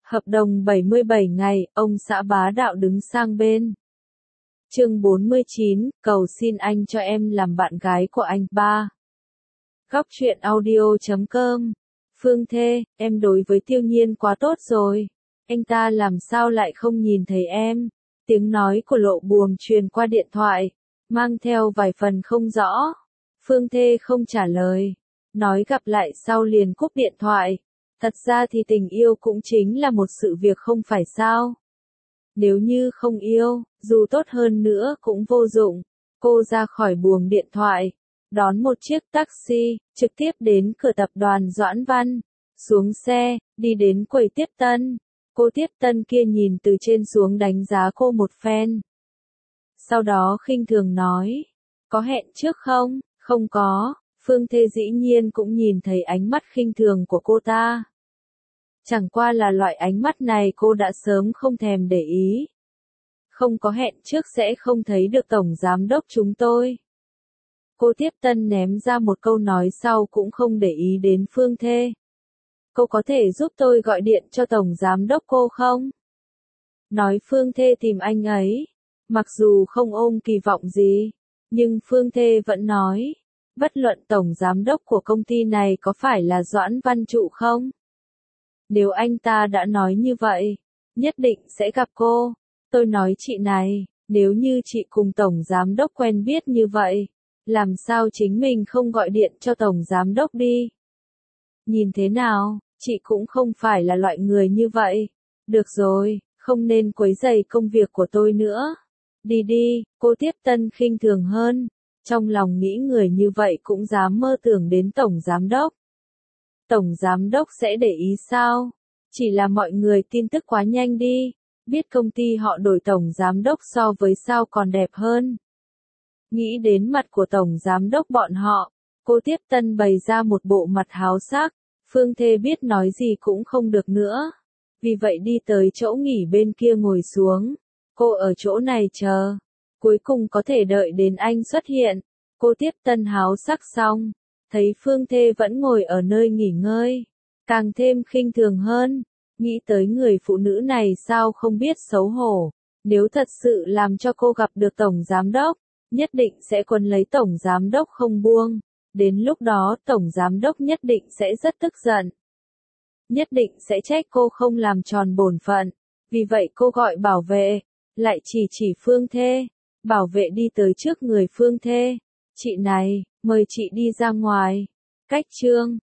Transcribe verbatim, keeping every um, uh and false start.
Hợp đồng bảy mươi bảy ngày, ông xã bá đạo đứng sang bên. Chương bốn mươi chín, cầu xin anh cho em làm bạn gái của anh. ba. Góc truyện audio chấm com. Phương Thê, em đối với Tiêu Nhiên quá tốt rồi. Anh ta làm sao lại không nhìn thấy em? Tiếng nói của Lộ Buồm truyền qua điện thoại, mang theo vài phần không rõ. Phương Thê không trả lời, nói gặp lại sau liền cúp điện thoại. Thật ra thì tình yêu cũng chính là một sự việc không phải sao? Nếu như không yêu, dù tốt hơn nữa cũng vô dụng. Cô ra khỏi buồng điện thoại, đón một chiếc taxi, trực tiếp đến cửa tập đoàn Doãn Văn. Xuống xe, đi đến quầy tiếp tân. Cô tiếp tân kia nhìn từ trên xuống đánh giá cô một phen. Sau đó khinh thường nói, có hẹn trước không? Không có. Phương Thê dĩ nhiên cũng nhìn thấy ánh mắt khinh thường của cô ta. Chẳng qua là loại ánh mắt này cô đã sớm không thèm để ý. Không có hẹn trước sẽ không thấy được tổng giám đốc chúng tôi. Cô tiếp tân ném ra một câu nói sau cũng không để ý đến Phương Thê. Cô có thể giúp tôi gọi điện cho tổng giám đốc cô không? Nói Phương Thê tìm anh ấy. Mặc dù không ôm kỳ vọng gì, nhưng Phương Thê vẫn nói, bất luận tổng giám đốc của công ty này có phải là Doãn Văn Trụ không? Nếu anh ta đã nói như vậy, nhất định sẽ gặp cô. Tôi nói chị này, nếu như chị cùng tổng giám đốc quen biết như vậy, làm sao chính mình không gọi điện cho tổng giám đốc đi? Nhìn thế nào, chị cũng không phải là loại người như vậy. Được rồi, không nên quấy rầy công việc của tôi nữa. Đi đi, cô tiếp tân khinh thường hơn. Trong lòng nghĩ người như vậy cũng dám mơ tưởng đến tổng giám đốc. Tổng giám đốc sẽ để ý sao? Chỉ là mọi người tin tức quá nhanh đi. Biết công ty họ đổi tổng giám đốc so với sao còn đẹp hơn. Nghĩ đến mặt của tổng giám đốc bọn họ, cô tiếp tân bày ra một bộ mặt háo sắc. Phương Thê biết nói gì cũng không được nữa. Vì vậy đi tới chỗ nghỉ bên kia ngồi xuống. Cô ở chỗ này chờ. Cuối cùng có thể đợi đến anh xuất hiện. Cô tiếp tân háo sắc xong. Thấy Phương Thê vẫn ngồi ở nơi nghỉ ngơi. Càng thêm khinh thường hơn. Nghĩ tới người phụ nữ này sao không biết xấu hổ. Nếu thật sự làm cho cô gặp được tổng giám đốc, nhất định sẽ quấn lấy tổng giám đốc không buông. Đến lúc đó tổng giám đốc nhất định sẽ rất tức giận. Nhất định sẽ trách cô không làm tròn bổn phận. Vì vậy cô gọi bảo vệ, lại chỉ chỉ Phương Thê. Bảo vệ đi tới trước người Phương Thê. Chị này, mời chị đi ra ngoài. Cách chương